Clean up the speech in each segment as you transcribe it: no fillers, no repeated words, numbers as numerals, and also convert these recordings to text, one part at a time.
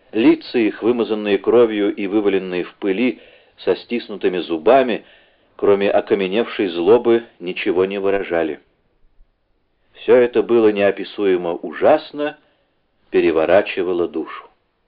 Лица их, вымазанные кровью и вываленные в пыли, со стиснутыми зубами, кроме окаменевшей злобы, ничего не выражали. Все это было неописуемо ужасно, переворачивало душу.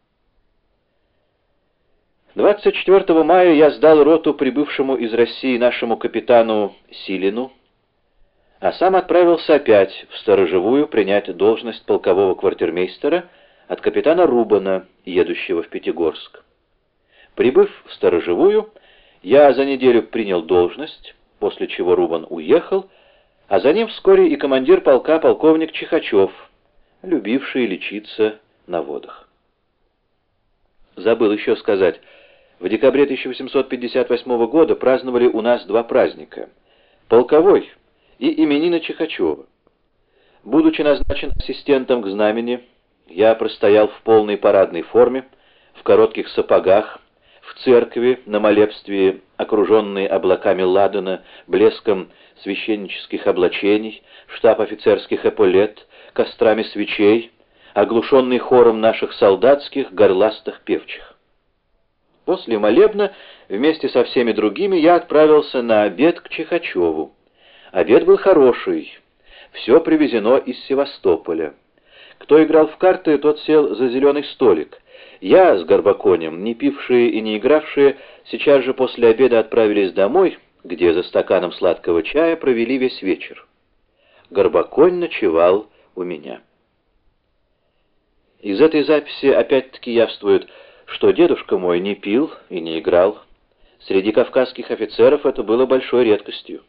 24 мая я сдал роту прибывшему из России нашему капитану Силину, а сам отправился опять в Сторожевую принять должность полкового квартирмейстера от капитана Рубана, едущего в Пятигорск. Прибыв в Сторожевую, я за неделю принял должность, после чего Рубан уехал, а за ним вскоре и командир полка полковник Чихачев, любивший лечиться на водах. Забыл еще сказать, в декабре 1858 года праздновали у нас два праздника — полковой и именины Чихачева. Будучи назначен ассистентом к знамени, я простоял в полной парадной форме, в коротких сапогах, в церкви на молебстве, окруженной облаками ладана, блеском священнических облачений, штаб-офицерских эполет, кострами свечей, оглушенный хором наших солдатских горластых певчих. После молебна вместе со всеми другими я отправился на обед к Чихачеву. Обед был хороший, все привезено из Севастополя. Кто играл в карты, тот сел за зеленый столик. Я с Горбаконем, не пившие и не игравшие, сейчас же после обеда отправились домой, где за стаканом сладкого чая провели весь вечер. Горбаконь ночевал у меня. Из этой записи опять-таки явствует, что дедушка мой не пил и не играл. Среди кавказских офицеров это было большой редкостью.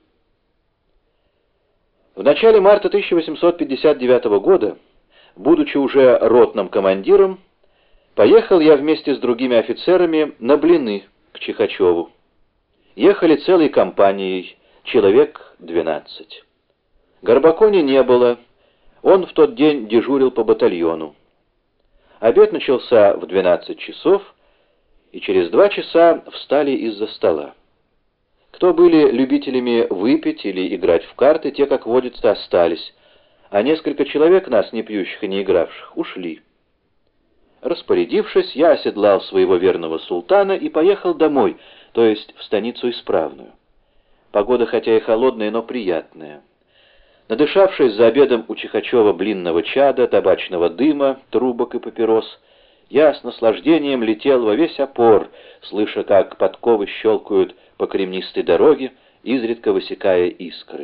В начале марта 1859 года, будучи уже ротным командиром, поехал я вместе с другими офицерами на блины к Чихачеву. Ехали целой компанией, человек 12. Горбаконя не было, он в тот день дежурил по батальону. Обед начался в 12 часов, и через 2 часа встали из-за стола. Кто были любителями выпить или играть в карты, те, как водится, остались, а несколько человек нас, не пьющих и не игравших, ушли. Распорядившись, я оседлал своего верного султана и поехал домой, то есть в станицу Исправную. Погода хотя и холодная, но приятная. Надышавшись за обедом у Чихачева блинного чада, табачного дыма, трубок и папирос, я с наслаждением летел во весь опор, слыша, как подковы щелкают по кремнистой дороге, изредка высекая искры.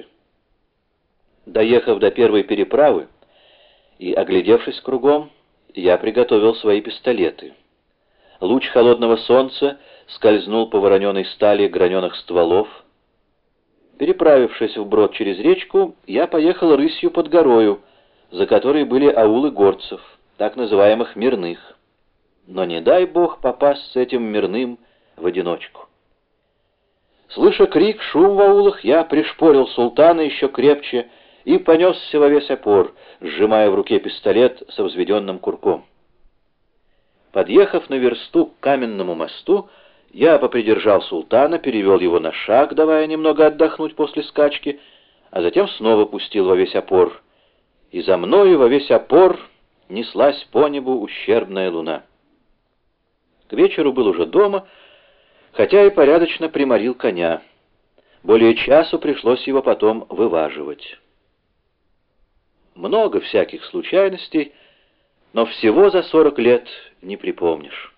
Доехав до первой переправы и оглядевшись кругом, я приготовил свои пистолеты. Луч холодного солнца скользнул по вороненой стали граненых стволов. Переправившись вброд через речку, я поехал рысью под горою, за которой были аулы горцев, так называемых мирных. Но не дай бог попасть с этим мирным в одиночку. Слыша крик, шум в аулах, я пришпорил султана еще крепче и понесся во весь опор, сжимая в руке пистолет со взведенным курком. Подъехав на версту к каменному мосту, я попридержал султана, перевел его на шаг, давая немного отдохнуть после скачки, а затем снова пустил во весь опор. И за мною во весь опор неслась по небу ущербная луна. К вечеру был уже дома, хотя и порядочно приморил коня. Более часу пришлось его потом вываживать. Много всяких случайностей, но всего за 40 лет не припомнишь.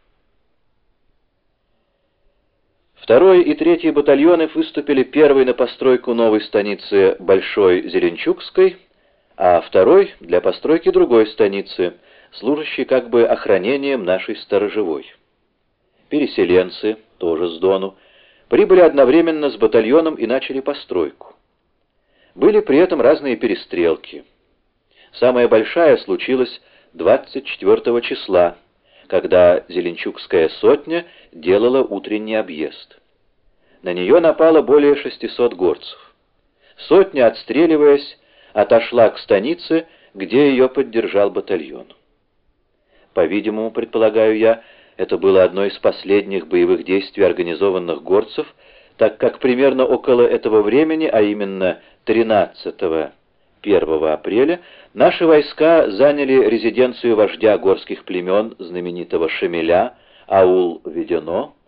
2-й и 3-й батальоны выступили первый на постройку новой станицы Большой Зеленчукской, а 2-й для постройки другой станицы, служащей как бы охранением нашей сторожевой. Переселенцы, тоже с Дону, прибыли одновременно с батальоном и начали постройку. Были при этом разные перестрелки. Самая большая случилась 24 числа, когда Зеленчукская сотня делала утренний объезд. На нее напало более 600 горцев. Сотня, отстреливаясь, отошла к станице, где ее поддержал батальон. По-видимому, предполагаю я, это было одно из последних боевых действий организованных горцев, так как примерно около этого времени, а именно 13-15 1 апреля наши войска заняли резиденцию вождя горских племен, знаменитого Шемеля, аул Ведено,